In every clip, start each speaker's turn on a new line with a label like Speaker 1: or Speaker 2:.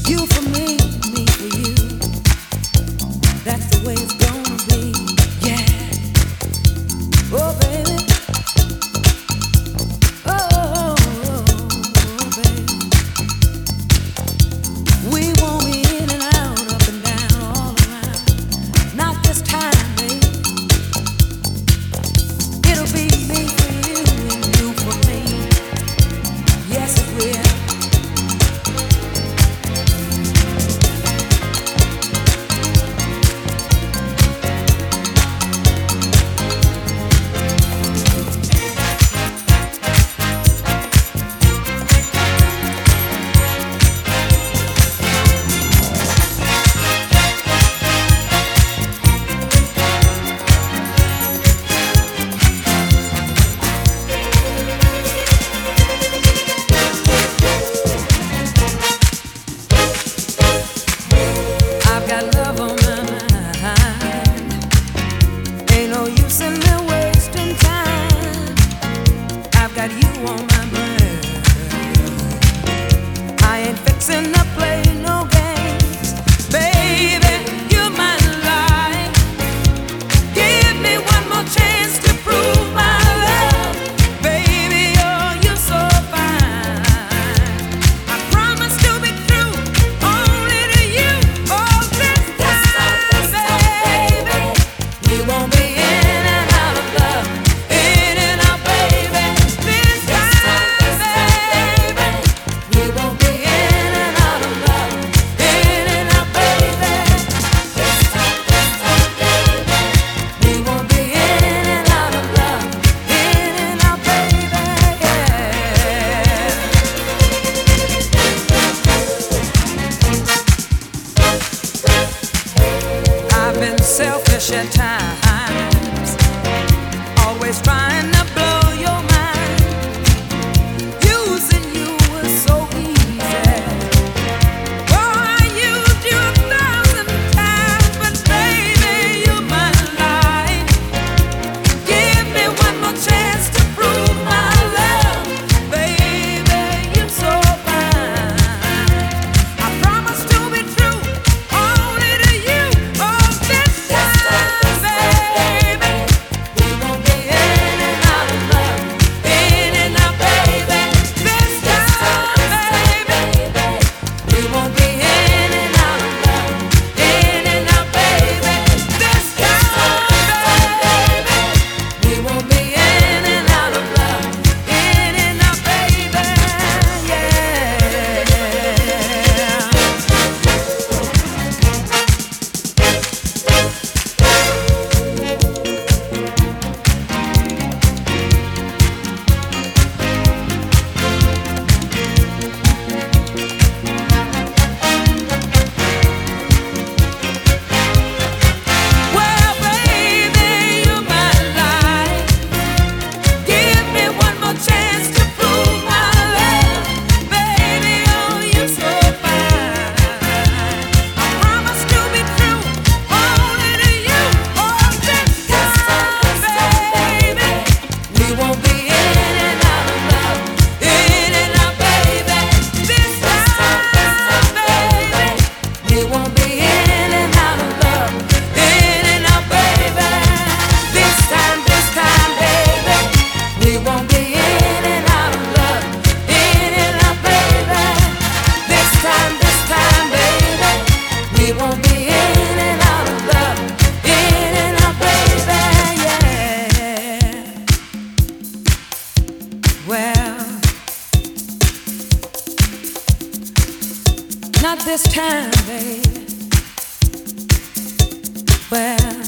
Speaker 1: You for me for you. That's the way it's gonna be. Yeah. Oh, baby. Oh, baby. We won't be in and out, up and down, all around. Not this time, baby. It'll be me for you and you for me. Yes, it will. I've got love on my mind. Ain't no use in me wasting time. I've got you on my brain. I ain't fixing to play no games. Baby, you're my life. Give me one more chance to prove my love. Baby, oh, you're so fine. I promise to be true, only to you. Oh, this time, baby, we won't be in and out of love. In and out, baby. This time, baby, we won't be in and out of love. In and out, baby. This time, baby, we won't be in and out of love. In and out, baby. I've been selfish at times, always trying to blow your mind. Using you was so easy. Oh, I used you 1,000 times, but baby, you're my life. Give me one more chance to prove my love. Baby, you're so fine. I promise to be true, only to you. Oh, this time, baby, we won't be in and out of love. In and out, baby. This time, baby, we won't be in and out of love. In and out, baby. This time, baby, we won't be in and out of love. In and out, baby. Yeah. Well, baby, you're my life. Give me one more chance to prove my love. Baby, oh, you're so fine. I promise to be true, only to you. Oh, this time, baby, we won't be in and out of love. In and out, baby. This time, baby, we won't be in and out of love. In and out, baby. This time, baby, we won't be in and out of love. In and out, baby. This time, baby, we won't be in and out of love. In and out, baby, yeah. Well, not this time, baby. Well,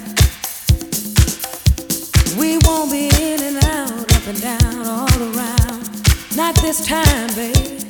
Speaker 1: we won't be in and out, up and down, all around. Not this time, baby.